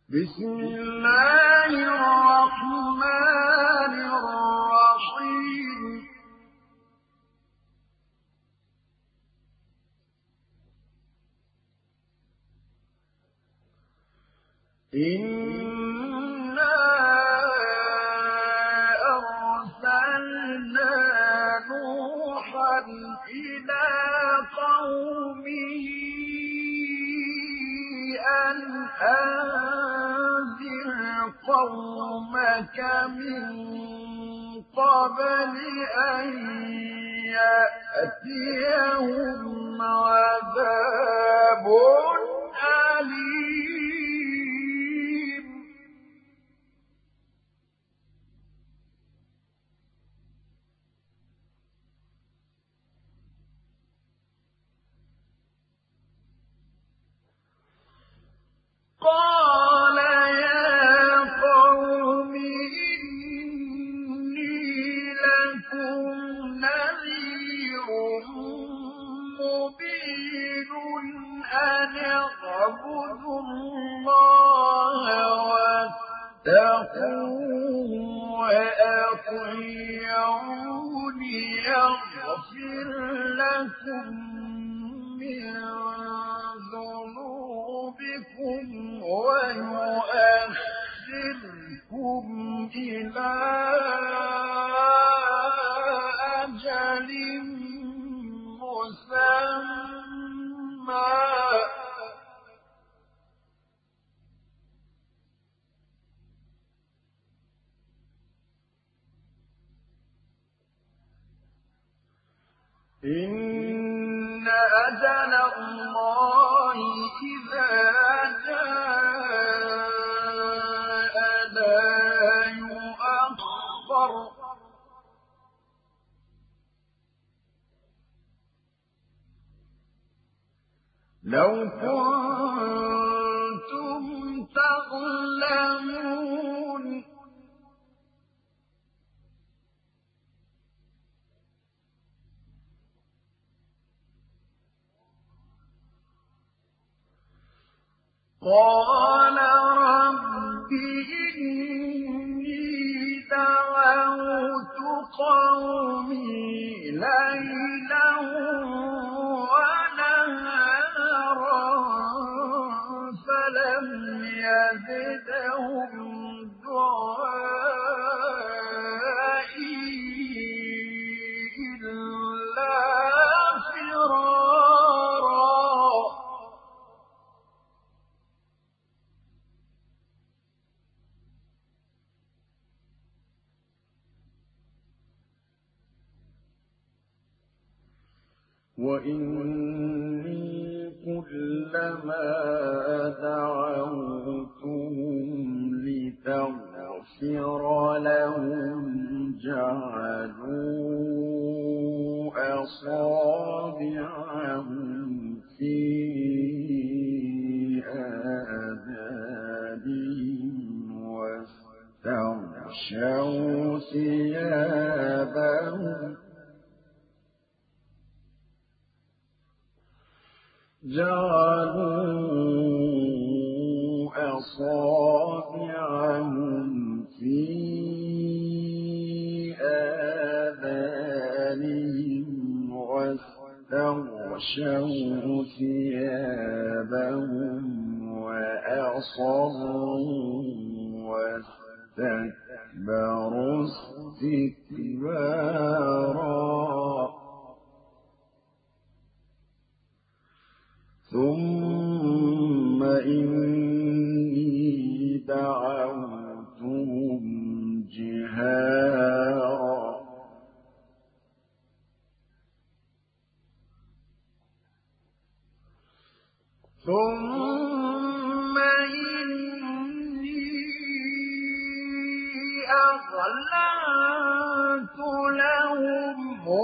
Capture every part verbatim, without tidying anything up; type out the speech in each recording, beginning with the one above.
بسم الله الرحمن الرحيم إنا أرسلنا نوحا إلى قومه أن أنذر قومك من قبل أن يأتيهم عذاب أليم قال يا قوم إني لكم نذير مبين أن اعبدوا الله واتقوه وأطيعون يغفر لكم من ذنوبكم ويؤخركم إلى أجل مسمى إن أجل الله إذا جاء لا يؤخر لو كنتم تعلمون قال رب إني دعوت قومي ليلا ونهارا فلم يزدهم دعائي إلا فرارا وإني كلما دعوتهم لتغفر لهم جعلوا أصابعهم في آذانهم واستغشوا ثيابهم جعلوا أصابعهم في آذانهم واستغشوا ثيابهم وأصروا واستكبروا استكبارا ثم إني دعوتهم جهارا ثم إني أعلنت لهم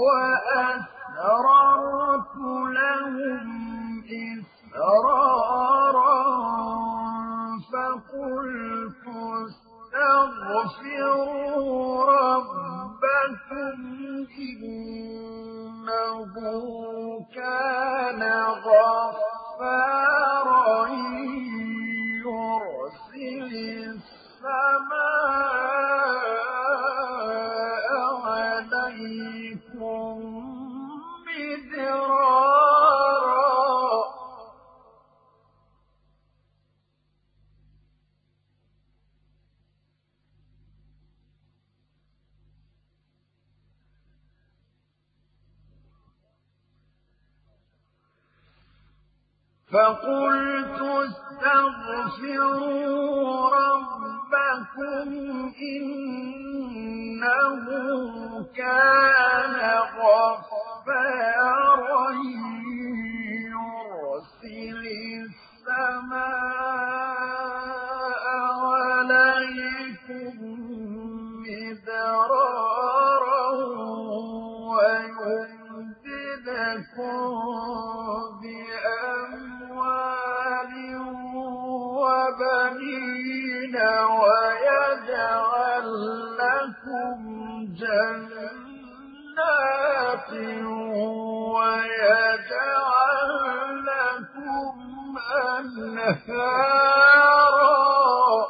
وأسررت لهم إسرارا فقلت استغفروا ربكم إنه كان غفارا يرسل فقلت استغفروا ربكم إنه كان غفارا يرسل السماء عليكم مدرارا ويمددكم بأموال وبنين ويجعل لكم جنات ويجعل لكم أنهارا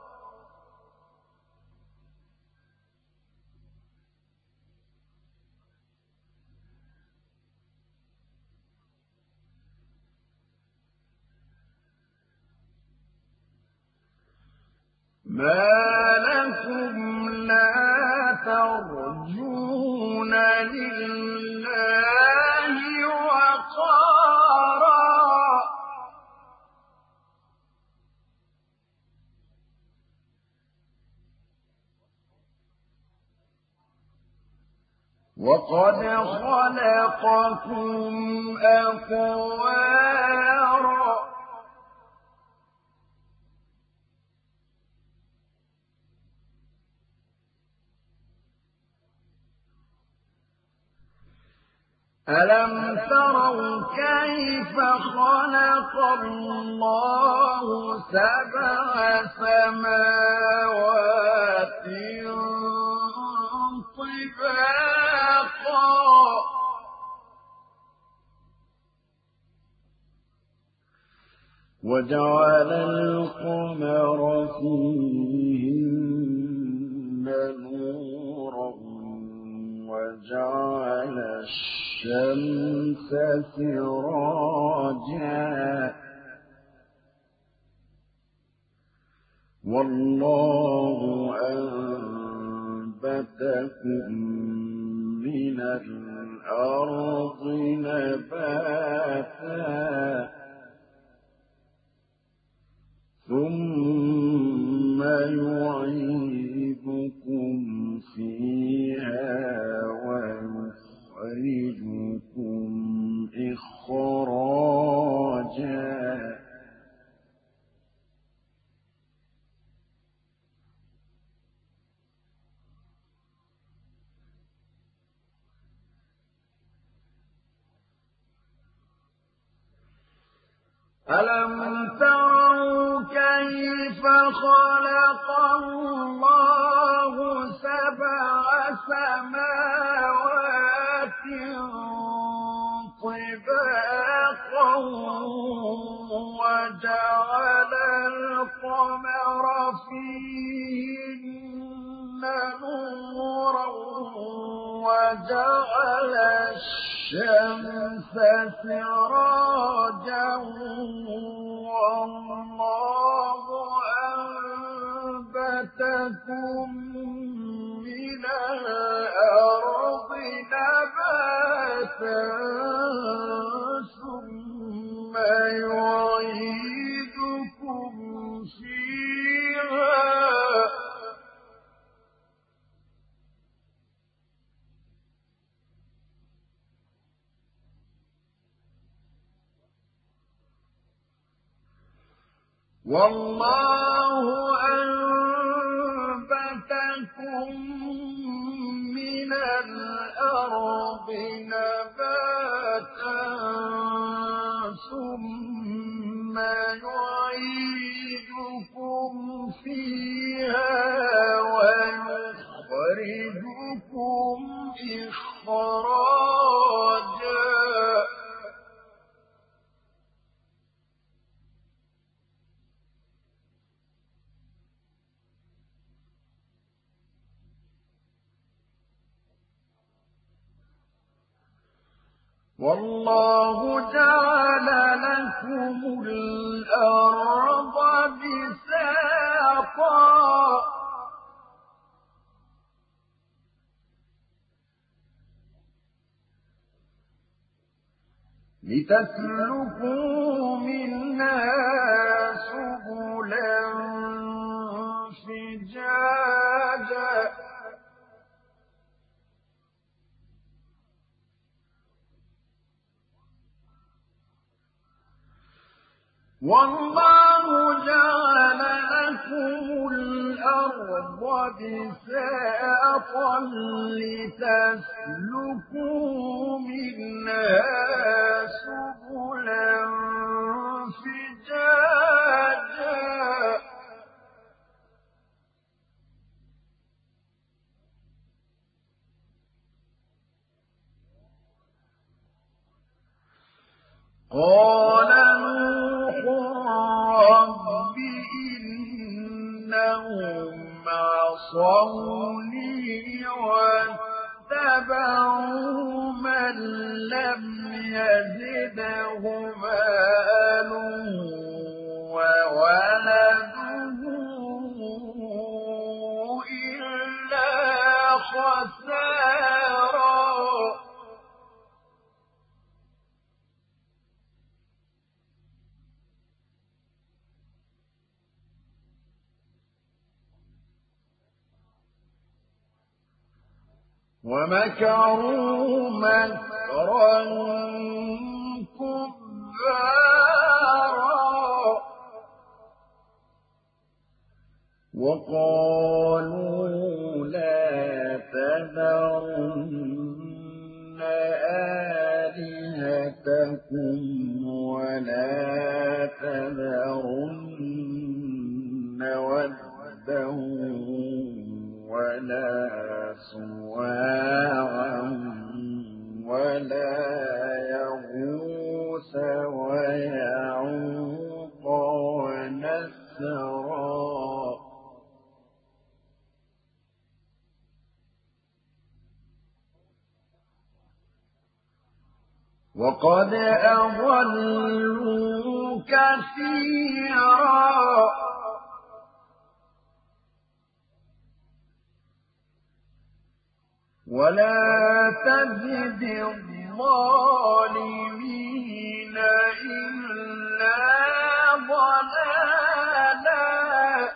ما لكم لا ترجون لله وقارا وقد خلقكم أطوارا ألم تروا كيف خلق الله سبع سماوات طباقا وجعل القمر فيهن نورا وجعل الشمس سراجا والله أنبتكم من الأرض نباتا ثم يعيدكم فيها ويخرجكم إخراجا ألم تروا كيف خلق الله سبع سماوات طباقا وجعل القمر فيهن نورا وجعل الشمس سراجا والله أنبتكم من الأرض نباتا ثم يعيدكم فيها والله أنبتكم من الأرض نباتا ثم يعيدكم فيها ويخرجكم إخراجا والله جعل لكم الأرض بساطا لتسلكوا منها سبلا فجاجا والله جعل لكم الأرض بساطا لتسلكوا منها سبلا فجاجا قال نوح رب إنهم عصوني واتبعوا من لم يزده ماله وولده إلا خسارا ومكروا مكرا كبارا وقالوا لا تذرن آلهتكم ولا تذرن ودا ولا سواعا ولا يغوث ويعوق ونسرا وقد أضلوا كثيرا ولا تزد الظالمين إلا ضلالا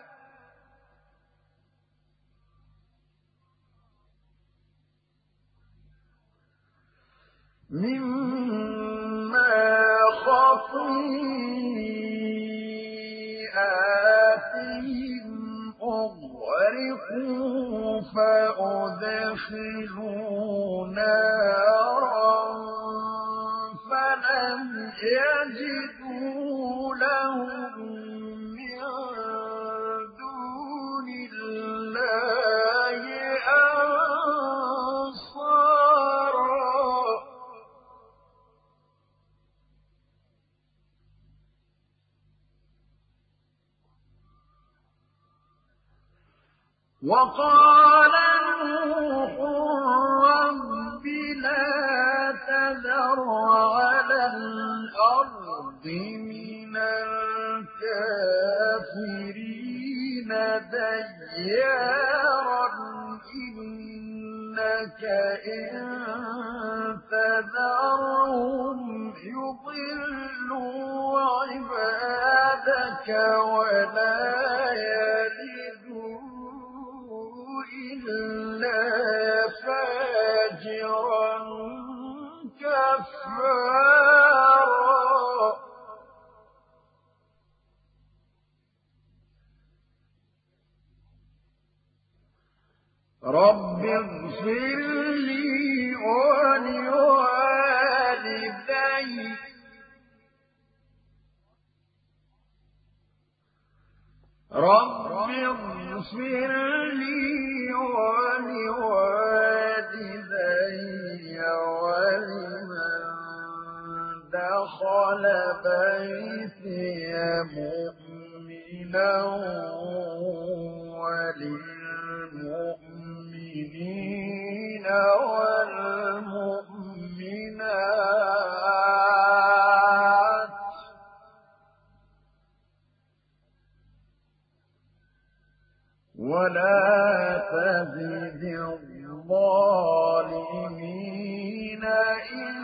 مما خطيئاتهم أغرقوا فأدخلوا نارا فلم يجدوا لهم من دون الله أنصارا وقال نوح رب لا تذر على الأرض من الكافرين ديارا إنك إن تذرهم يضلوا عبادك ولا يلدوا إلا فاجرا كفارا رب اغفر لي ولوالدي رب اغفر لي ولوالدي ولمن دخل بيتي مؤمنا وللمؤمنين والمؤمنات ولا تزد الظالمين إلا